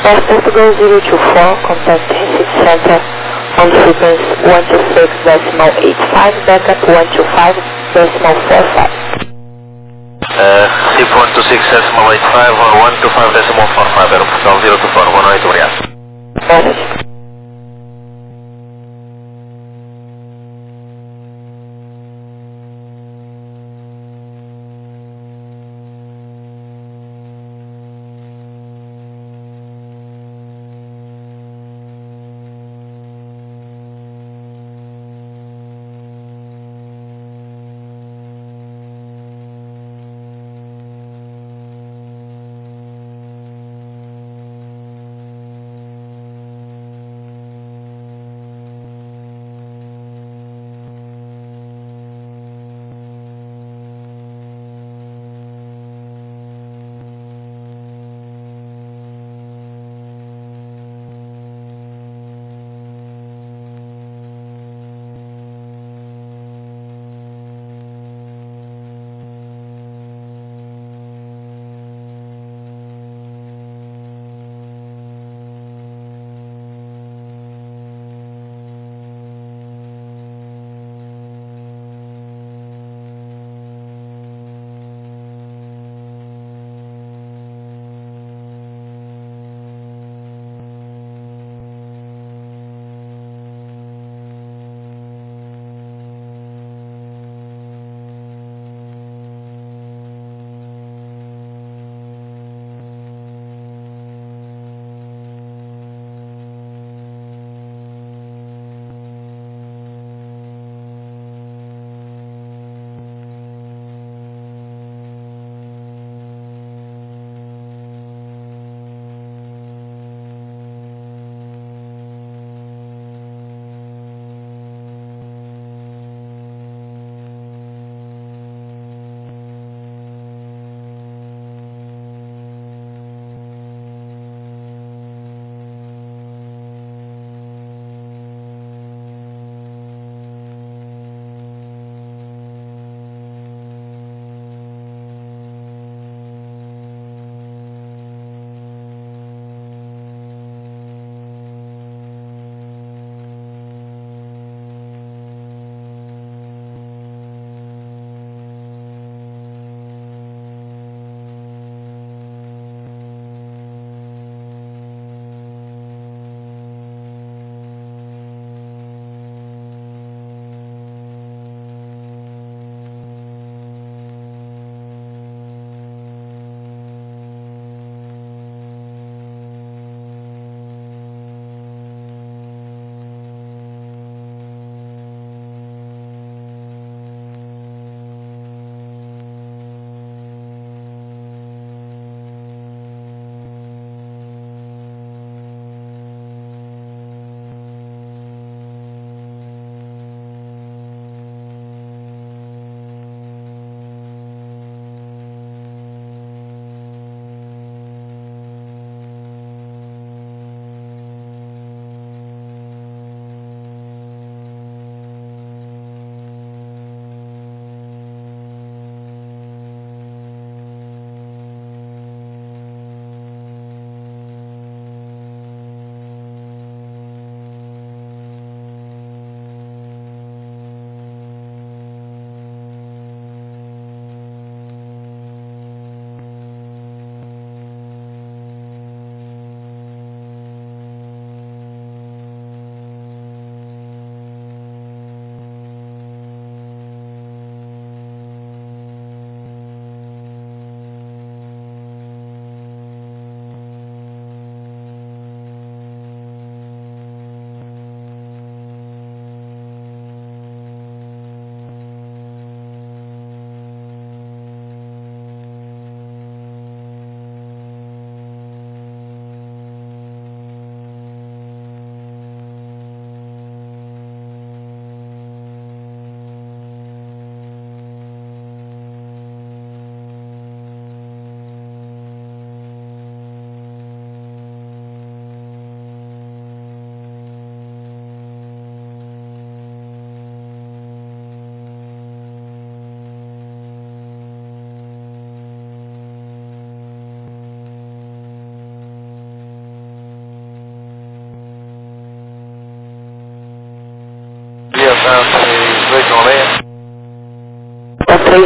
Portugal 024, contact Recife Center on frequency 126.85, backup 125.45. SIP 126.85 or 125.45, Aeroportal 024, boa noite, obrigado. Boa noite.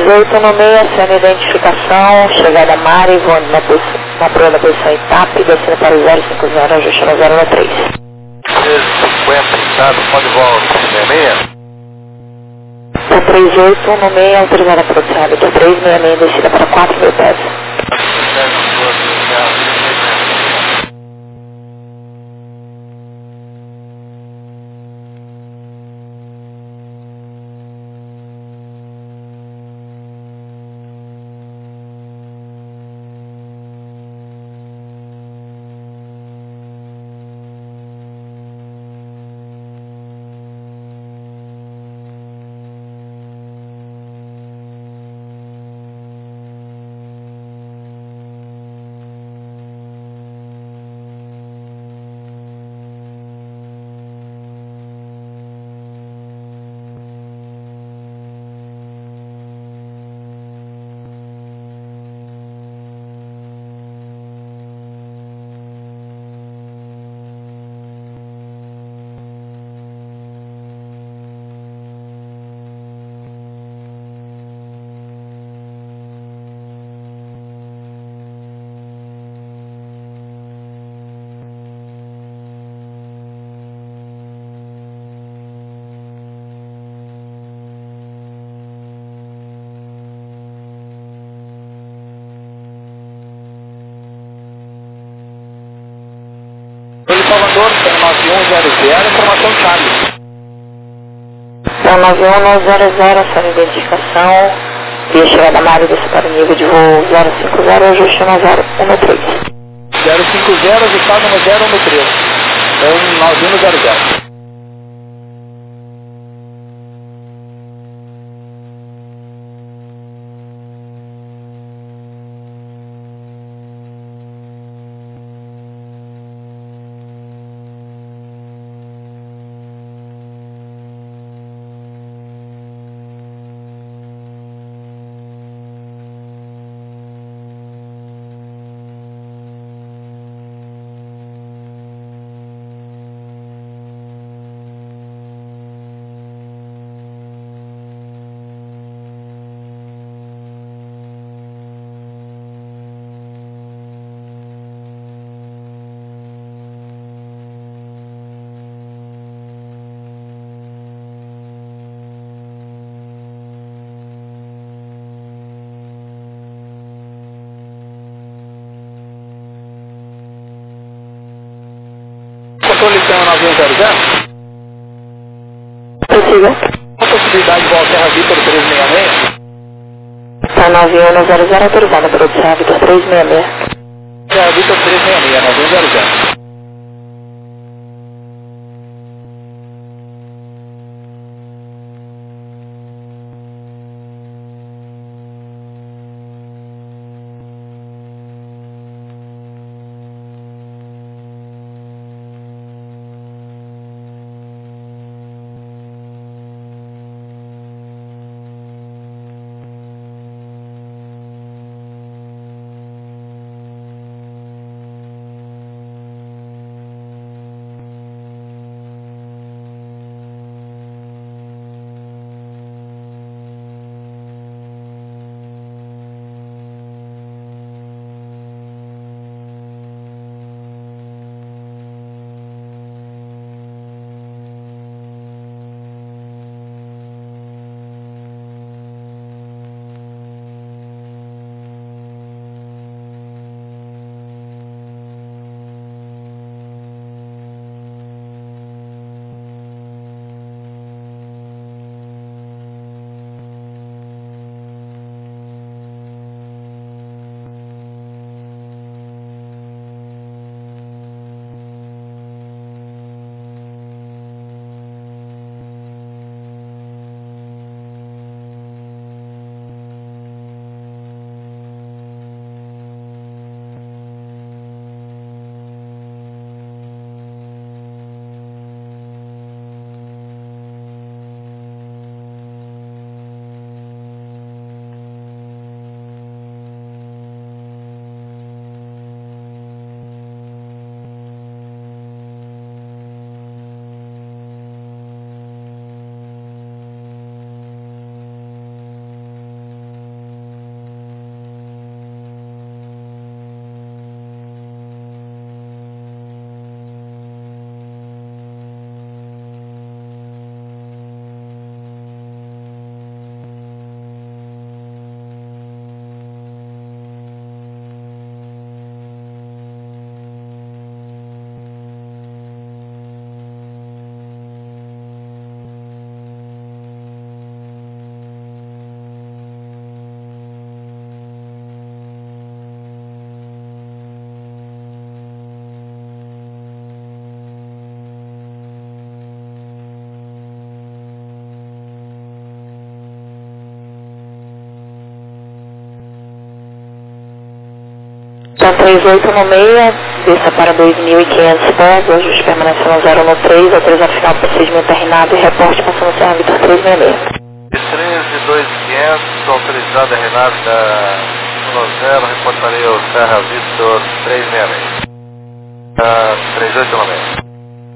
3816, sendo identificação, chegada Mari, voando na proa da posição ITAP, descendo para o 050, ajuste no 013. 350, estado, pode volta, 66. Tá 3816, autorizada a produção, hábito 366, descida para 4.000 pés. Salvador, 9100, informação Charlie. 9100, sendo identificação, via chegada Mari, desce para o nível de voo 050, ajuste no 013. 050, ajustado no 013. 9100. Controle Cama 9100. Prossiga. Qual a possibilidade de volta Terra Vitor 366? Tá 9100, autorizada a produção, hábito 366. Terra Vitor 366, 9100. 3816, desça para 2.500 pés, ajuste permanecendo 0 no 3, autorizado final do procedimento terminado e reporte passando Serra Vitor 366. 132500, autorizada Renata 10, reportarei o Serra Vitor 366. 3896.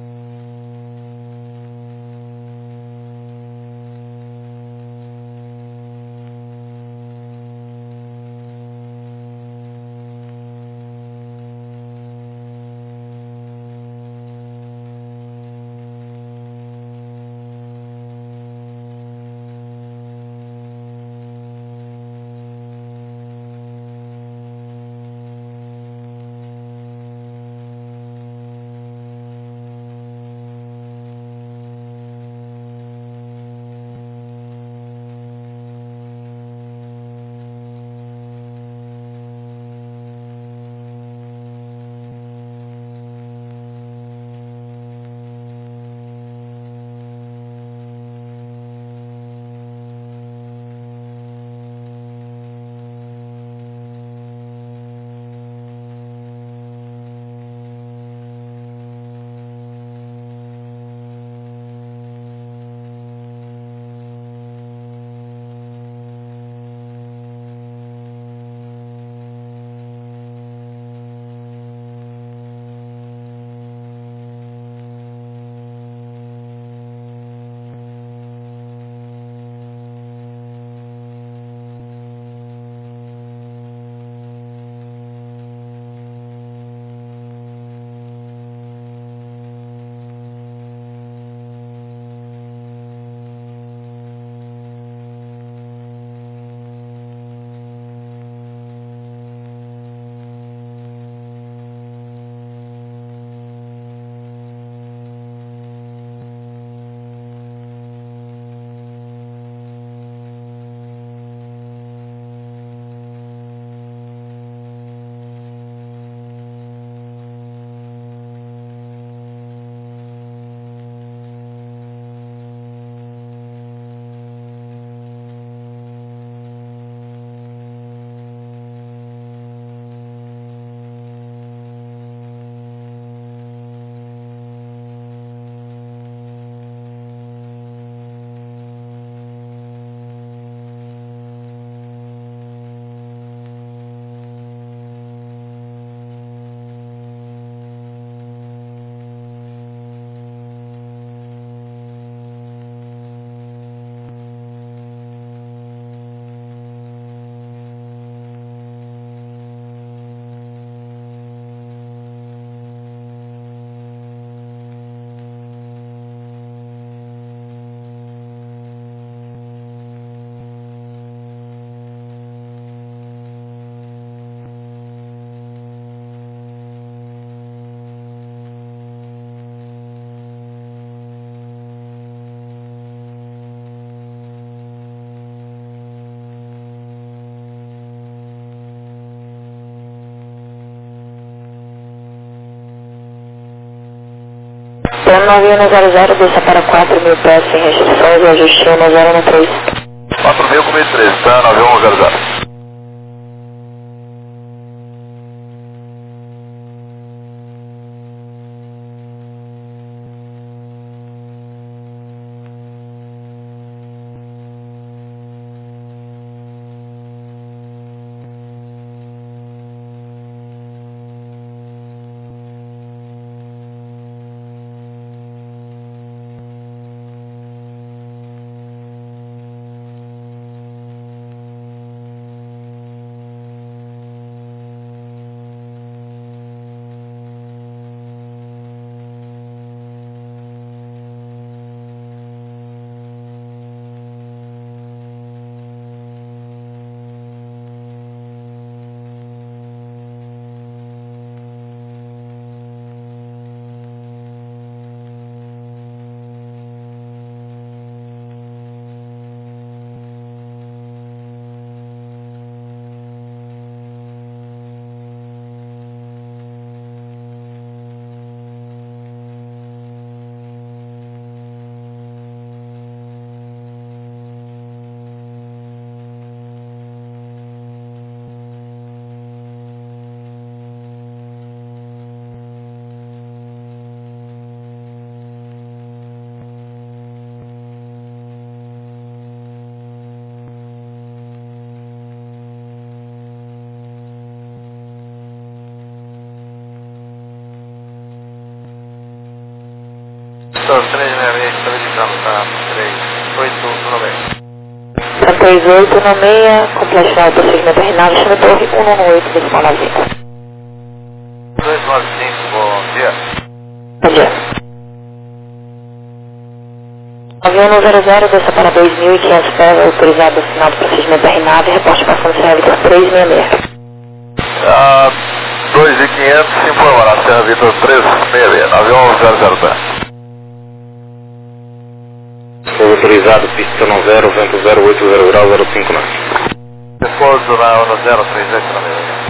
Plano 9100, desça para 4.000 pés sem restrições e ajuste 10 no 3. 4.000 com 1.013, tá? 9100. Santa 3896. Santa 3896, complete final do segmento RNAV, chama Torre 118, decimal 90. 295, bom dia. Bom dia. Avião 100, desça para 2.500 pés, autorizado o final do procedimento RNAV, reporte passando Serra Vitor 366. 2.500, se informará, Serra Vitor 366, avião 00 pé. Sou autorizado, pista 90, vento 080 grau 059. Repouso na 103896.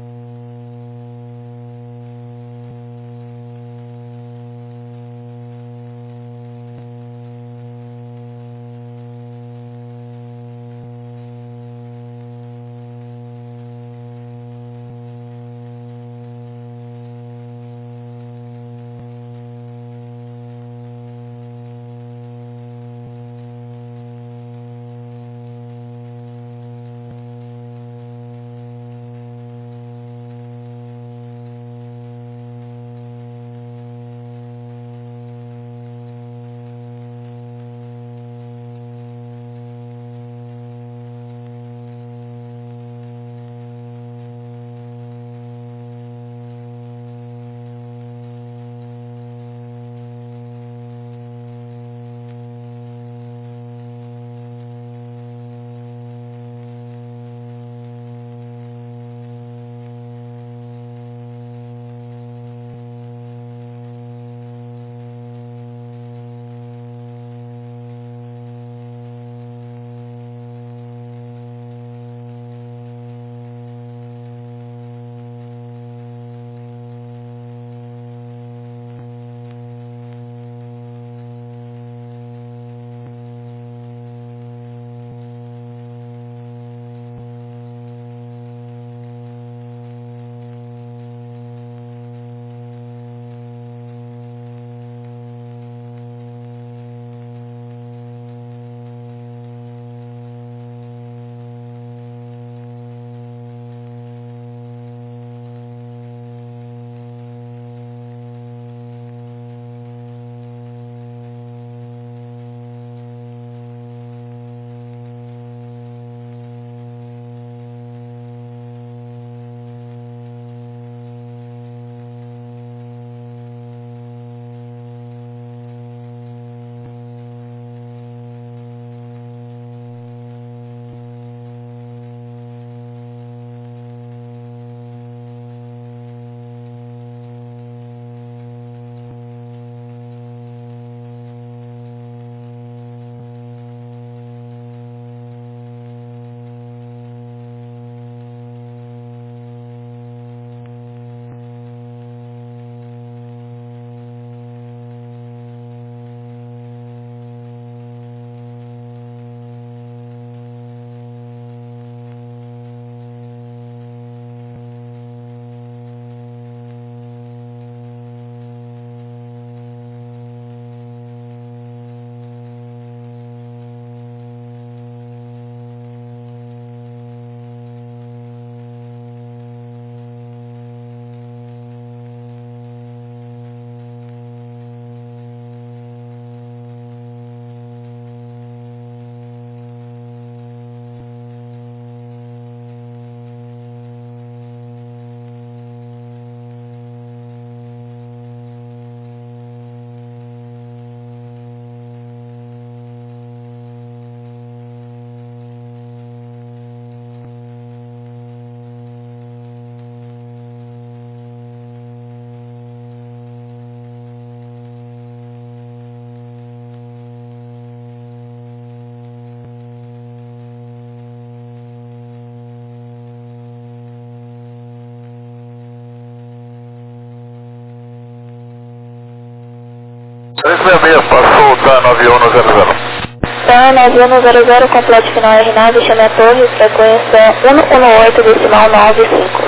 Passou o TAN avião no 00. TAN avião no 00, complete final RNAV, chame a torre, frequência 118, decimal 95.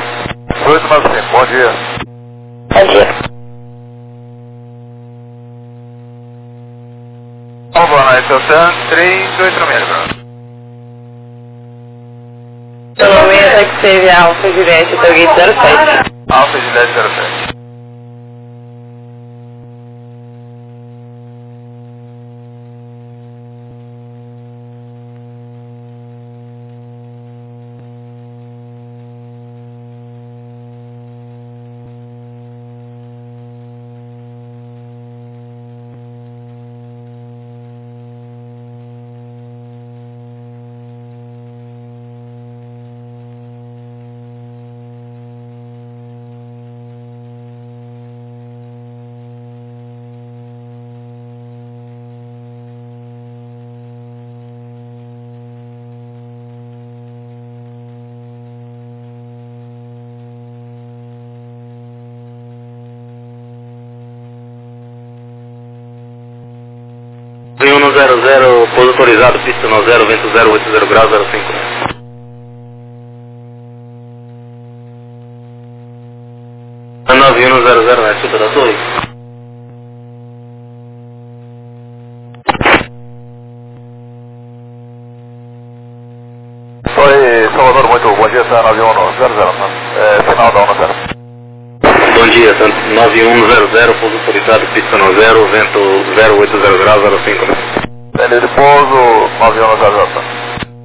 895, bom dia. Bom dia. Boa noite, o TAN 386. Pelo menos que teve Alfa Juliette, Toguete 07. Alfa Juliette 07. 9100, pouso autorizado, pista 90, vento 080 graus, 05. 9100, na escuta da torre. Oi, Salvador, muito bom dia, tá 9100, final da 10. Bom dia, 9100, pouso autorizado, pista 90, vento 080 graus, 05. Ele de pouso, 9100.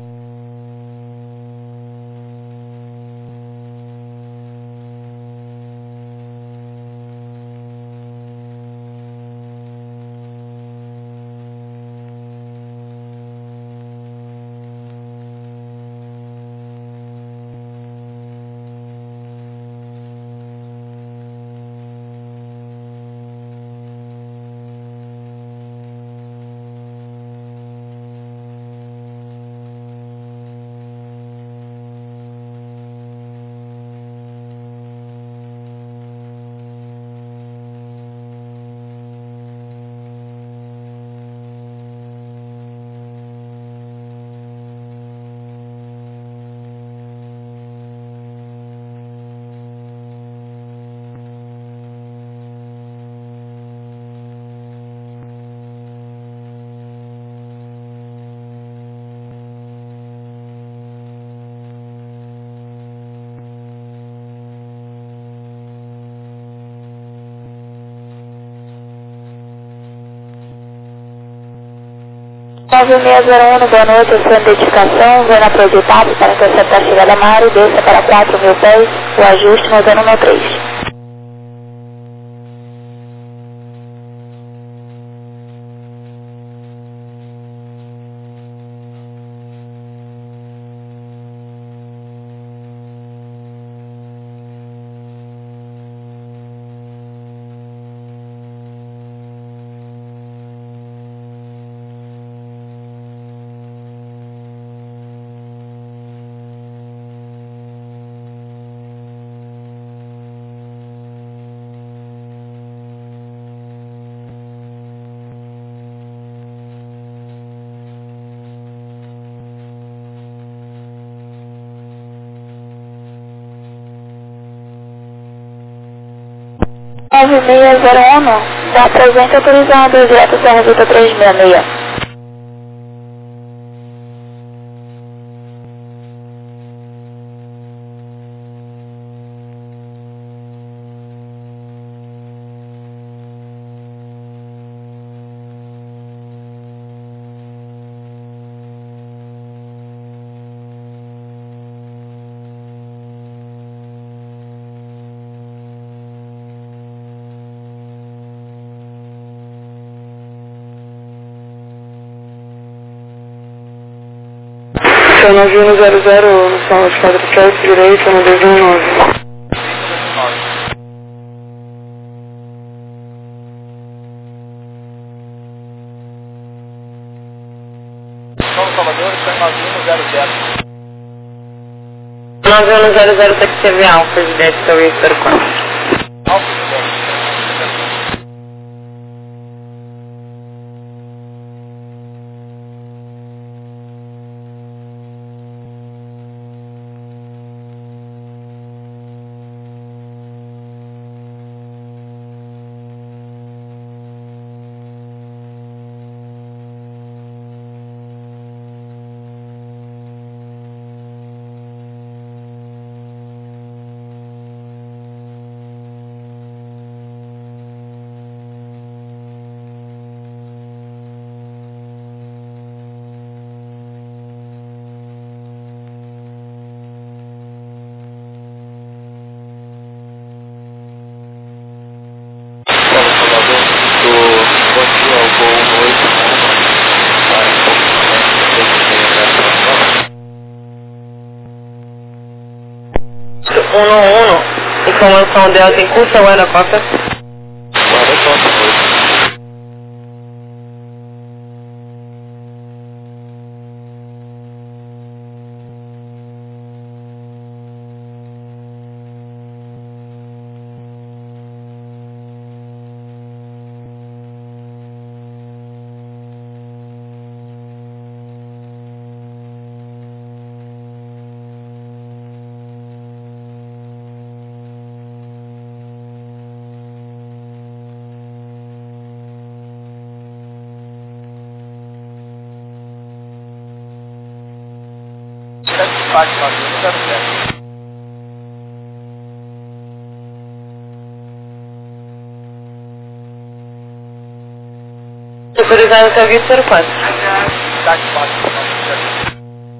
Nove 601, boa noite, a sua identificação, vem na projetada para interceptar a chegada a Mário, desça para 4.000 pés, o ajuste na zona número 3. Nove 601, da presente autorizado, direto Serra Vita 366. Seu 9100, são os 47 direito, no 219. São Salvador, está 9100. 9100 tem que ser Alfa, de 10 que eu ia ser quanto? Informação Delta em curso ao aeroporto. Táxi 9100. Autorizado até o 2004. Táxi 9100.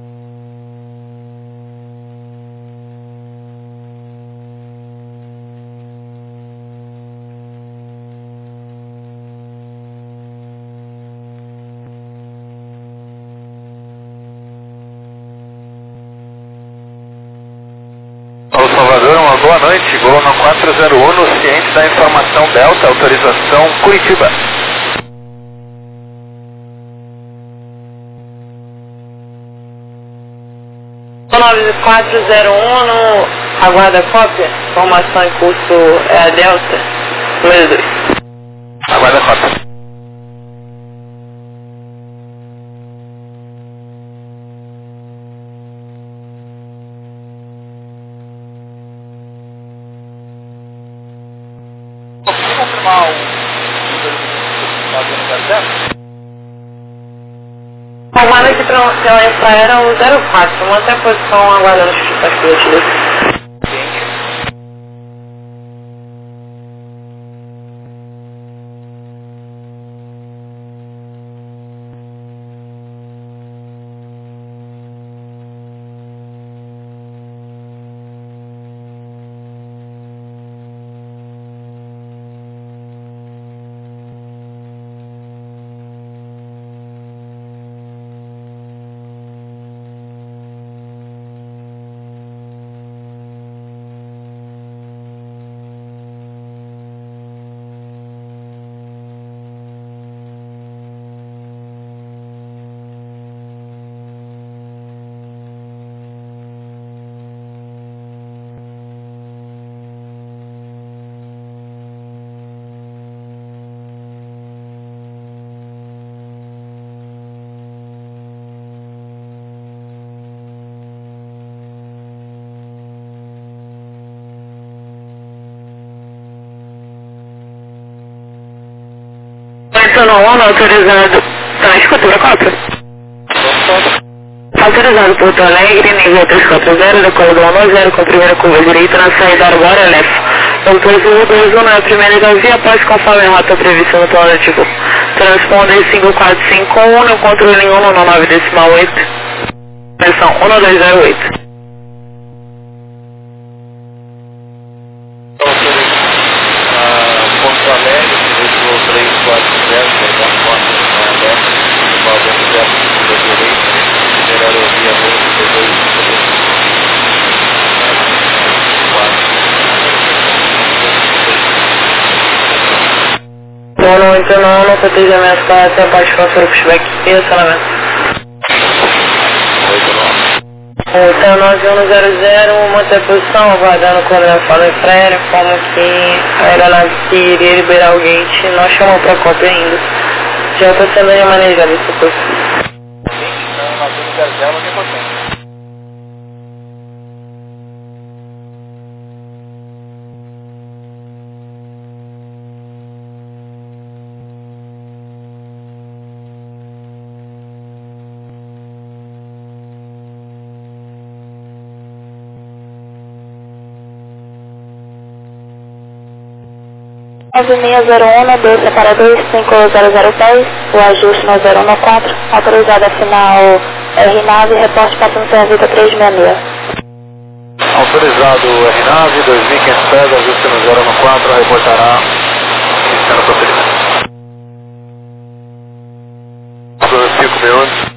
Alô Salvador, uma boa noite, Gol no 401, ciente da informação Delta, autorização Curitiba. 9401, aguarda cópia, informação em curso é a Delta, número 2. Aguarda cópia. Posso confirmar o número do 9100? A guarda que pela era o 04, mantém a posição aguardando as criativas. Não autorizado. Tá, escuta, cópia. Autorizado Porto Alegre, nível 340, decolador 10, com primeira curva direita na saída Arbora Left. Doutor Zulu 21 na primeira da via, após conforme a rota prevista no plano de voo. Transponder 5451 no controle 199 decimal 8. Versão 1208. Porto Alegre, veículo 340, da porta do Nordeste, valor 0 da direita, primeira aerovia 222. Não protegimento para até a parte frontal pushback e acionamento. 9100, manter a posição, aguardando quando eu falo em pré, como que a aeronave que iria liberar o gate não chamou para cópia ainda. Já está sendo remanejado esse curso. 9100, não tem potência. Nove 601, desça para 25010, o ajuste no 0194, autorizado a final RNAV, reporte passando pela Vita 366. Autorizado RNAV, 2500 pés, ajuste no 014, reportará iniciando o procedimento. 5 minutos.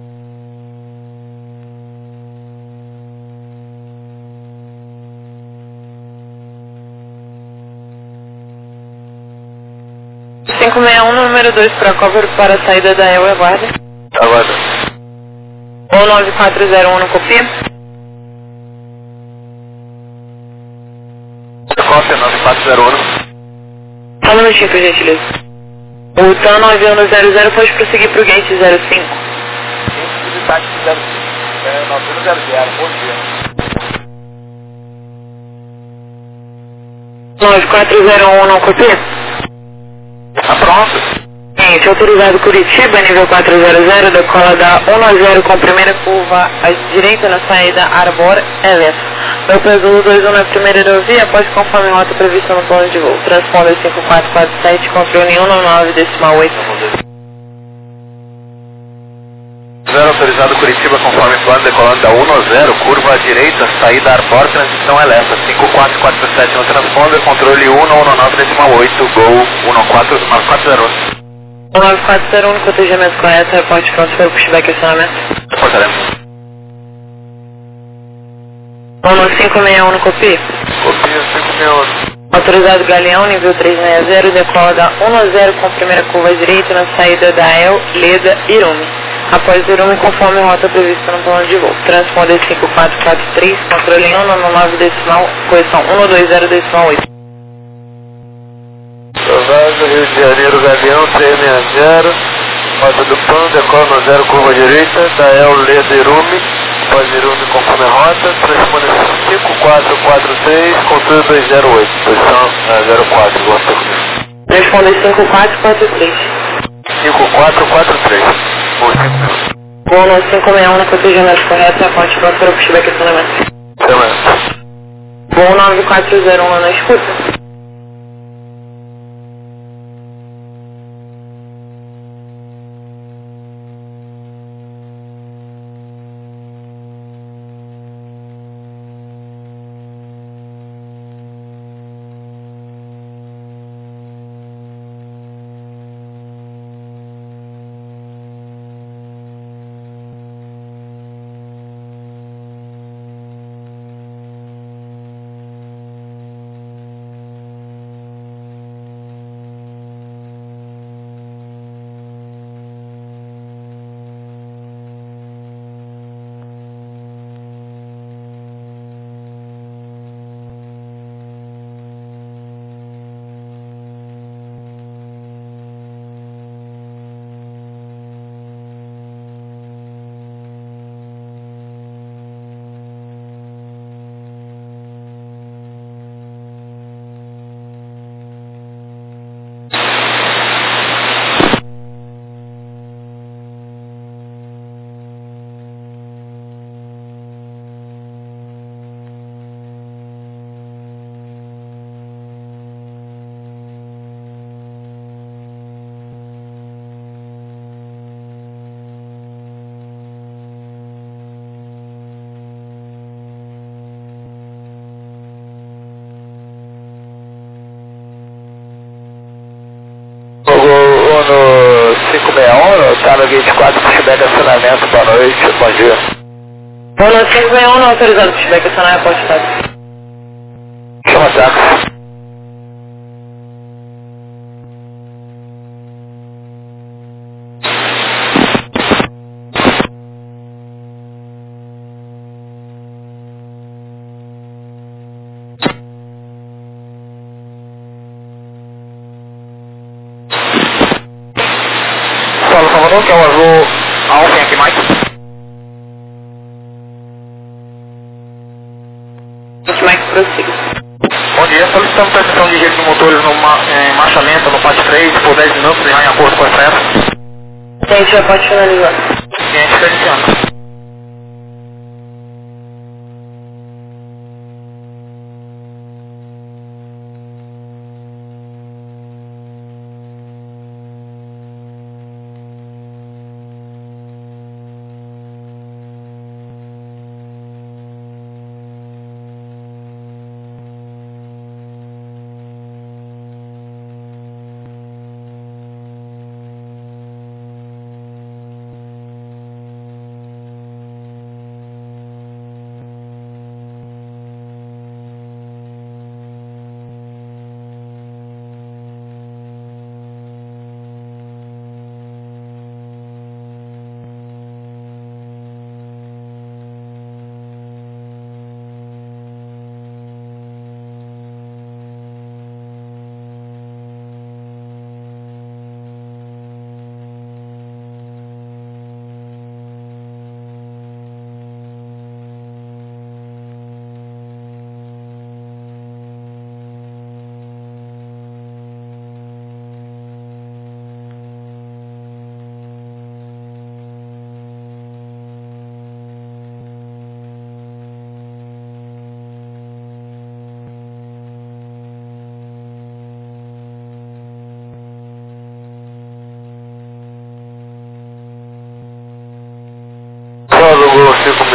Número 2 para cover para a saída da EL, aguarda. Aguarda. Ou 9401 no copia. Cópia 9401. Só um minutinho, por gentileza. O TAN 9100 pode prosseguir para o gate 05. Táxi 05, 9100, bom dia. 9401 não copia? Tá pronto. Seguinte, autorizado Curitiba, nível 400, decola da 1-0 com primeira curva à direita na saída Arbor Elef. Meu Azul 21 na primeira aerovia, após conforme rota prevista no plano de voo. Transponder 5447, controle 199,8. Zero autorizado Curitiba conforme plano, decolando da 1-0, curva à direita, saída Arbor, transição Elefa, 5447 no transponder, controle 199,8, Gol 14940. 19401, cotejamento correto, reporte pronto para o pushback e acionamento. Reportaremos. 11561 no copia. Copia 561. Autorizado Galeão, nível 360, decola da 1-0 com primeira curva à direita na saída da El, Leda, Irume. Após Irume, conforme rota prevista no plano de voo. Transponder 5443, controle 199 decimal, correção 120,8. Provável, Rio de Janeiro, Galeão, 360, rota do plano, decola no 0, curva à direita, da El, Leda, Irume. Após Irume, conforme rota, transponder 5443, controle 208, posição 04, gosta comigo. Transponder 5443. 5443. Por 5 minutos. Voo 9561 no cotejamento correto, reporte pronto para o pushback e acionamento. Acionamento. Voo 9401 na escuta. No 561, Channel Gate 4, pushback acionamento, boa noite, bom dia. Voo 9561 não autorizado pushback e acionamento, reporte táxi. Chama táxi. Fala, Salvador, que é o Azul Alfa aqui, Mike. Mike, prossiga. Bom dia, solicitamos transição de jeito de motores no marchamento no parte 3 por 10 minutos, já em acordo com a estrada. Gente, já pode finalizar. Cliente está iniciando.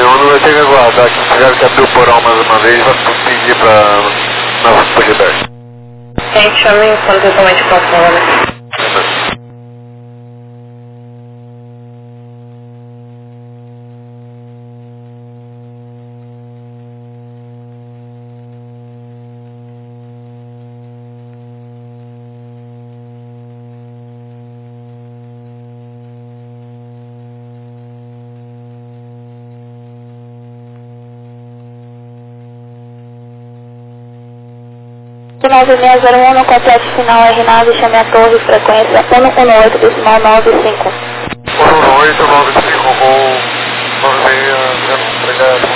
961 vai ter que aguardar, que tiver que abrir o porão mais uma vez, vai pedir pra Nova Possibilidade. Quem te chama quando totalmente próximo, né? Do 9601 no complexo final R9, chame a torre, frequência 118, decimal 95. 118, 95 com 9601, obrigado.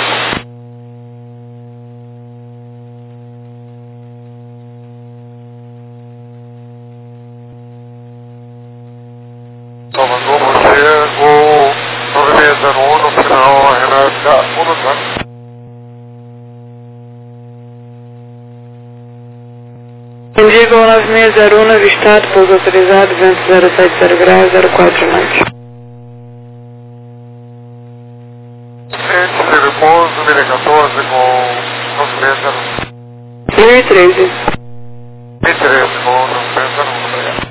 Salvador, você, o 9601 no final R9, 118. Indigo 9601, avistado, pouso autorizado, vento 070 graus, 04 noite. Gente, de repouso, 2014 com 9601. 2013. 2013 com 9601, obrigado.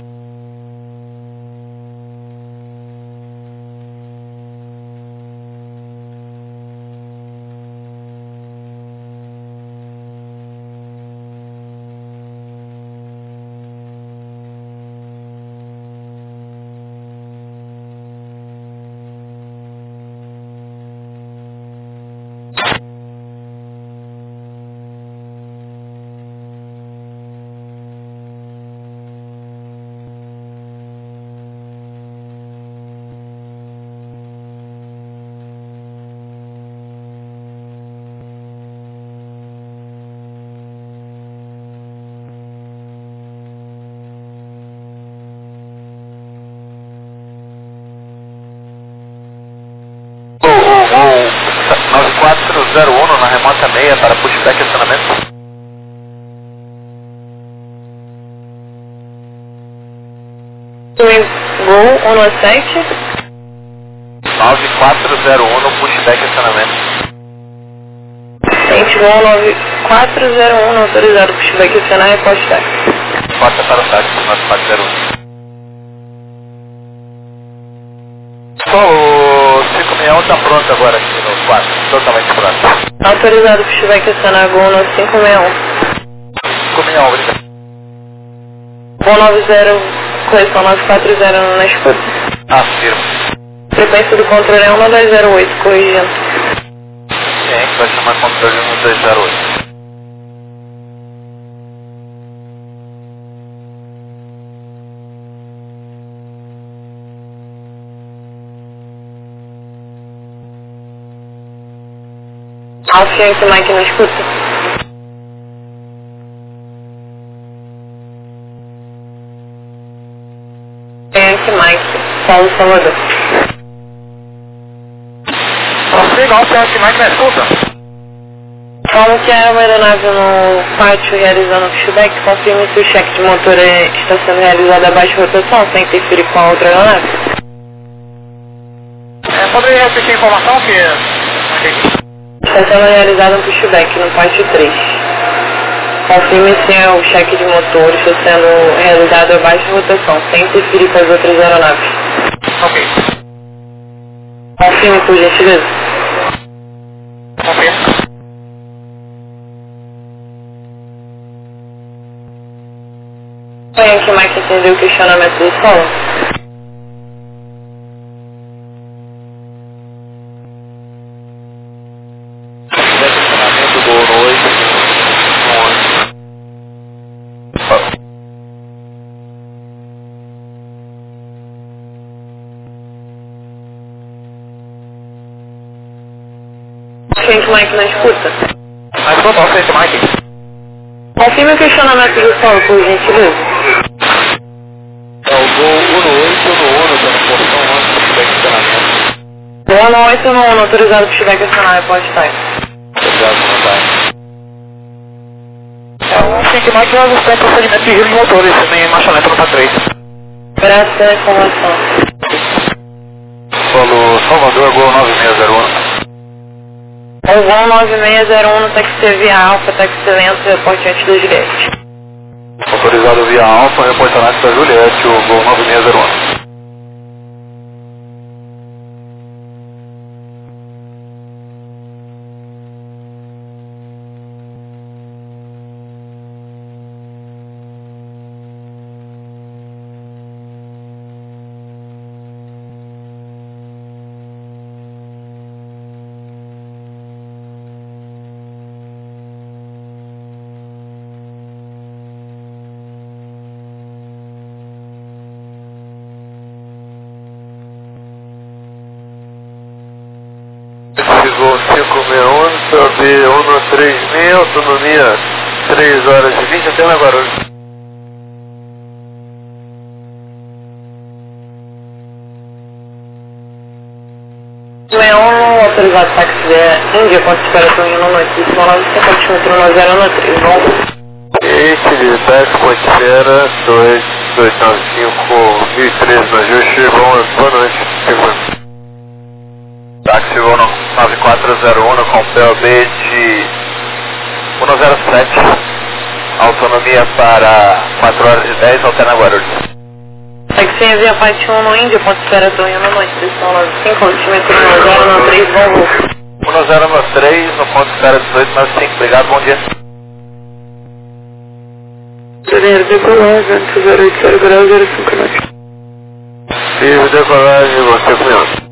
O 9401 na remota meia para pushback e acionamento. Gol 197. 9401 no pushback e acionamento. Sente Gol 9401 no autorizado, pushback acionar e post-tax. Porta para o táxi 9401. O 561 está pronto agora aqui no 4, totalmente pronto. Autorizado, pushback acionar Gol no 561. 561, obrigado. Gol 90, correção 940 na escuta. Afirmo. Frequência do controle é 1208, corrigindo. Quem é que vai chamar controle 1208? Alfiante Mike na escuta. Alfiante Mike, Paulo Salvador. Prossiga, Alfiante Mike na escuta. Como que é uma aeronave no pátio realizando o pushback, confirme se o cheque de motor está sendo realizado a baixa rotação, sem interferir com a outra aeronave. Poderia repetir a informação que... Está sendo realizado um pushback no pátio 3. Confirme se o cheque de motor está sendo realizado a baixa rotação, sem interferir com as outras aeronaves. Ok. Confirme, por gentileza. Confirmo. Foi em que Mike entendeu o questionamento do solo? Direcionamento do 8. Frente Mike na escuta. Mas vamos ao frente, Mike. Confirme o questionamento do solo, por gentileza. É o gol 18 no 1, dando porção antes do direcionamento. Gol no 8 no 1, autorizado pushback acionar, pode estar. Obrigado, comandante. O frente, Mike vai buscar o procedimento de giro de motores, também marcha lenta no P3. Graças à informação. Solo Salvador, gol 9601. O voo 9601 no táxi via Alfa, táxi lento, reporte antes da Juliette. Autorizado via Alfa, reporte antes da Juliette, o voo 9601. Voo 561, sobe 13000, autonomia 3 horas e 20 até na Guarulhos. Autorizado táxi Índia, ponto de espera em 1 noite, 9 vamos. Esse táxi ponto de espera 2895 1013 no ajuste, boa noite. Táxi voo 9401 com POB de 107, autonomia para 4 horas e 10, alterna Guarulhos. Táxi via parte 1 no Índia, ponto de espera em 1 noite, 95, altímetro 1093, vamos. 1093, no ponto de espera 1895, obrigado, bom dia. Janeiro, decolagem, 080 graus, 05 noite. Vivo, decolagem, você comigo.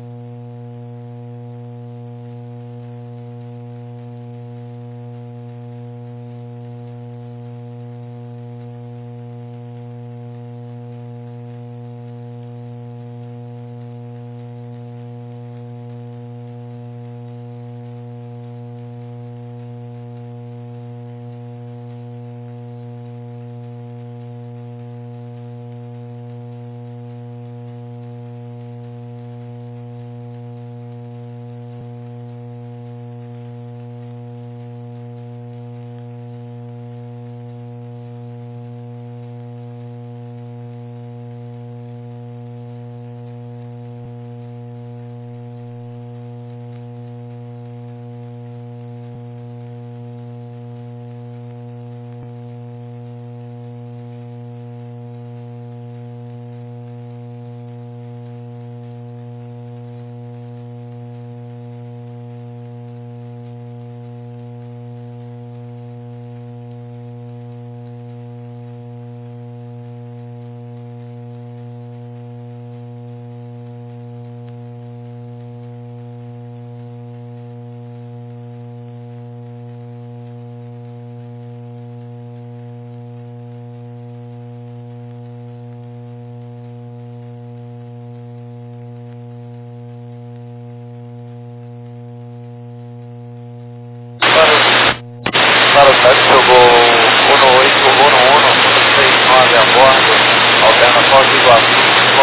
Para o táxi, eu vou 18, vou no 169 a bordo, alterna Foz do Iguaçu,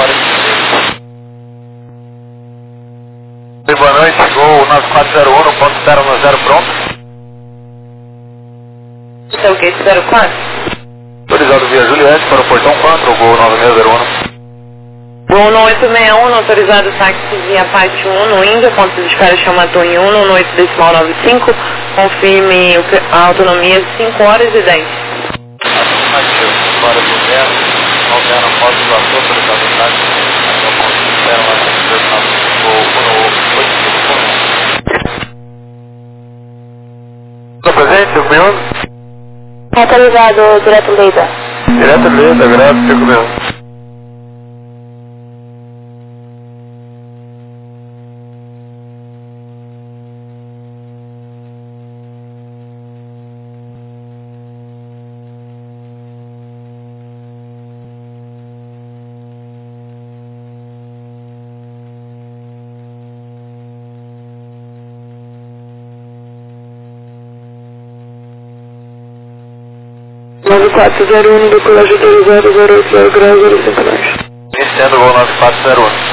43. Boa noite, gol 9401, no ponto 090 pronto. Isso é o que? 04? Autorizado via Juliette para o portão 4, gol 9601. Voo 1861, autorizado táxi via parte 1 no Índia, ponto de espera chamatou em 1 no 8,95, confirme a autonomia 5 horas e 10. Afirmativo, para o governo, alterna Foz do Iguaçu, autorizado táxi, até o ponto de espera lá no gol 185. Estou presente, 5 minutos? Autorizado, direto Leida. Direto Leida, graças, 5 minutos. Nove 401, decolagem autorizado, 080 graus, 05 norte. Iniciando o voo 9401.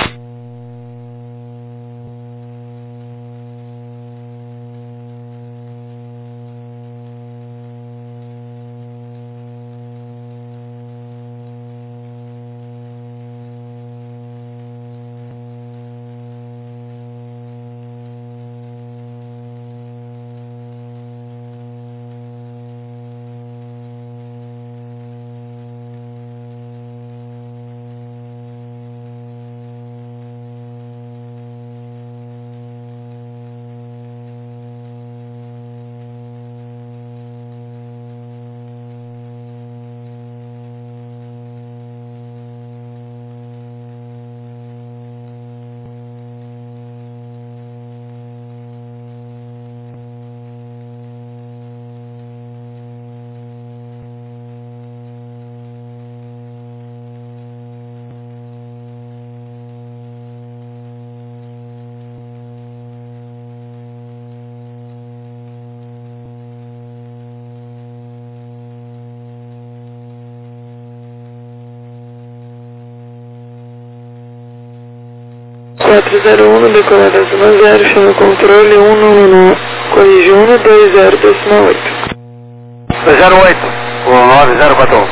9401, decolada 10, chama controle 199, corrige 120,8. 208, o 9041.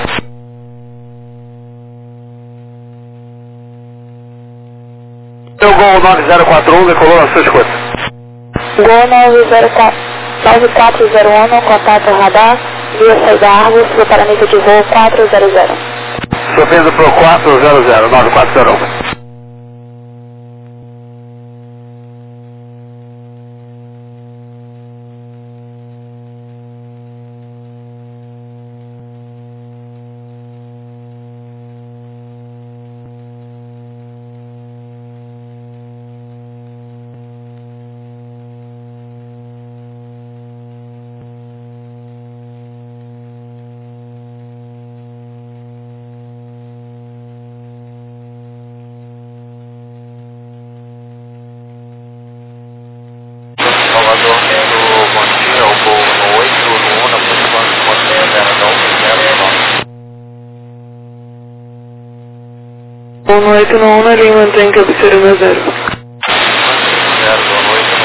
Seu Gol 9041 decolou na sua escuta. Gol 9401, contato radar, via saída Argos, do paranível de voo 400. Subindo pro 400, 9401. Salvador, bom dia, o voo no 8 no 1, na posição de Monteia, 0, 1 no 8 no 1 na linha, mantém cabeceira na 0. boa noite.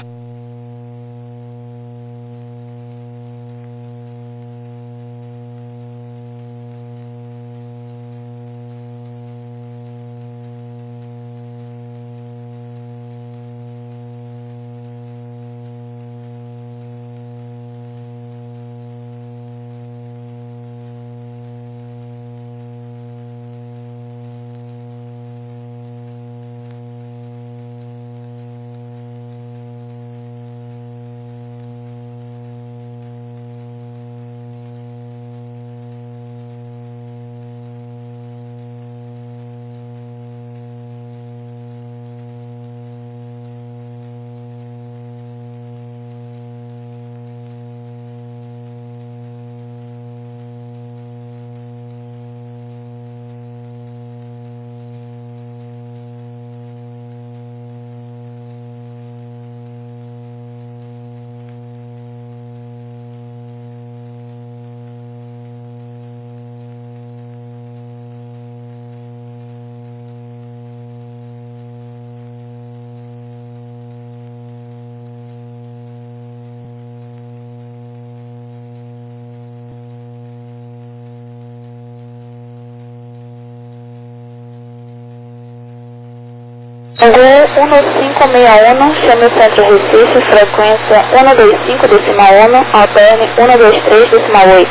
Gol 1561, chame o centro Recife, frequência 125,1, APM 123,8.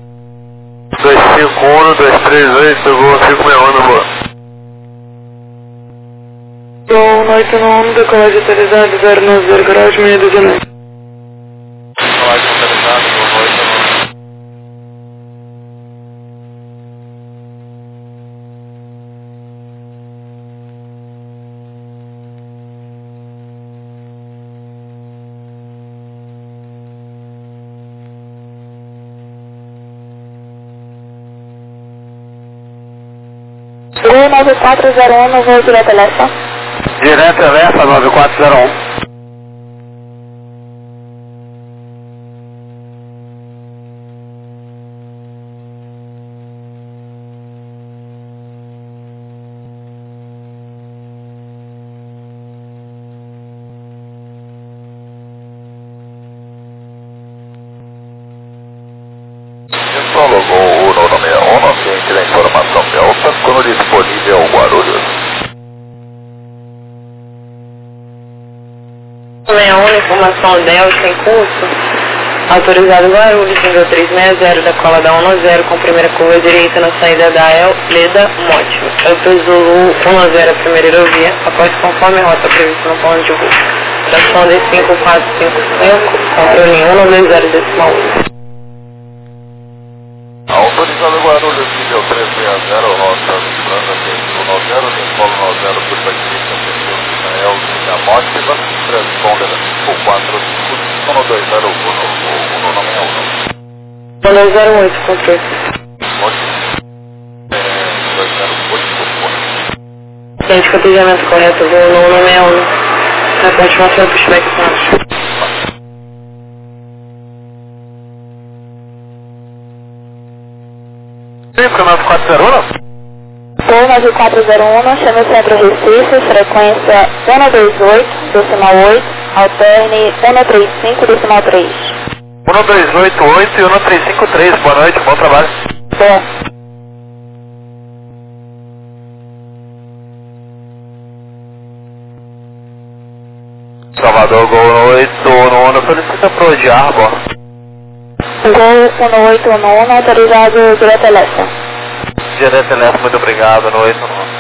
251, 238, Gol 561 no voo. Gol 1 no 1, decolagem atualizada 090, garagem 619. Colagem atualizada, boa noite. Gol 9401, voo direto Lessa. Direto Lessa 9401. Solo Gol 161, ciente da informação Delta, quando disponível Guarulhos. 61, informação Delta em curso. Autorizado Guarulhos, nível 360, da cola da 10, com primeira curva direita na saída da Leda Mote. Alto Zulu 10, primeira aerovia, após conforme rota prevista no plano de voo. Tração de 5455, controle 190,1. Autorizado Guarulhos, nível 360, rota Lufthansa 590, tem polo 90, curva direita, setor Israel, linha Mótiva, transponder 545, 120, 191. 108, controle. Ótimo. 208, Ciente de cotejamento correto, voo no 161. Na continuação, pushback baixo. Sim, para o 9401? Gol 9401, chame o Centro Recife, frequência 128,8, alterne 135,3. 1288 e 1353, boa noite, bom trabalho. Bom. Salvador, Gol 811, solicita pro de Arbor. Gol 1811, autorizado direto elétrico. Direto elétrico, muito obrigado, no 811.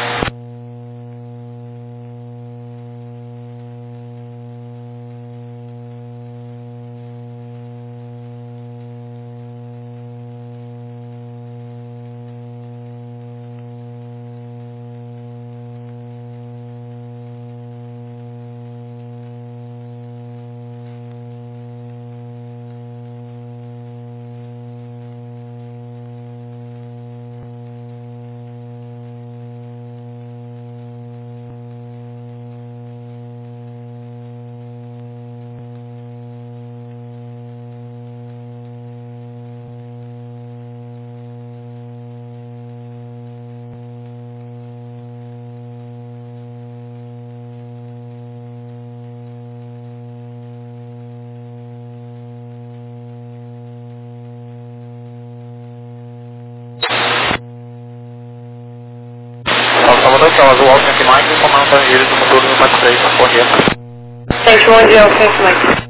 Salvador, o Alcance Mike, comando Tangiers do motor número 3, bom dia. Bom dia, Alcance Mike.